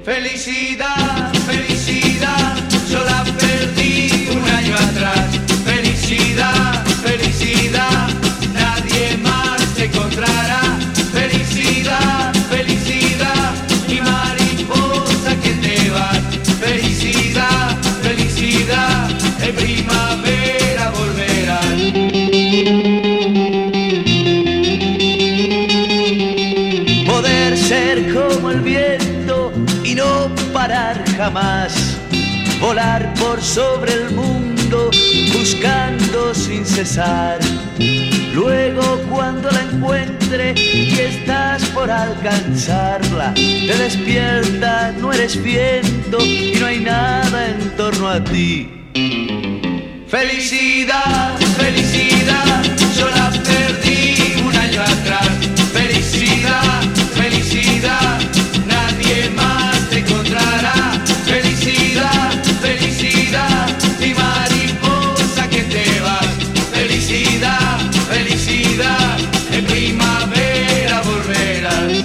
Felicidad, felicidad, yo la perdí un año atrás. Felicidad, felicidad, nadie más te encontrará. Felicidad, felicidad, mi mariposa que te vas. Felicidad, felicidad, en primavera volverás. Poder ser como el viento y no parar jamás, volar por sobre el mundo buscando sin cesar. Luego cuando la encuentre y estás por alcanzarla, te despierta, no eres viento y no hay nada en torno a ti. Felicidad, felicidad, yo la perdí un año atrás. Felicidad, felicidad, nadie más te encontrará. Felicidad, felicidad, mi mariposa que te vas. Felicidad, felicidad, en primavera volverás.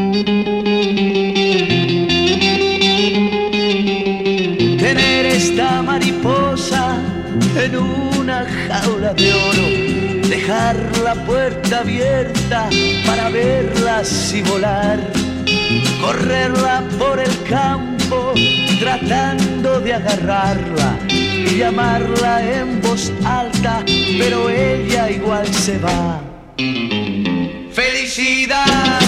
Tener esta mariposa en una jaula de oro, dejar la puerta abierta para verlas y volar, correrla por el campo tratando de agarrarla y llamarla en voz alta, pero ella igual se va. Felicidad,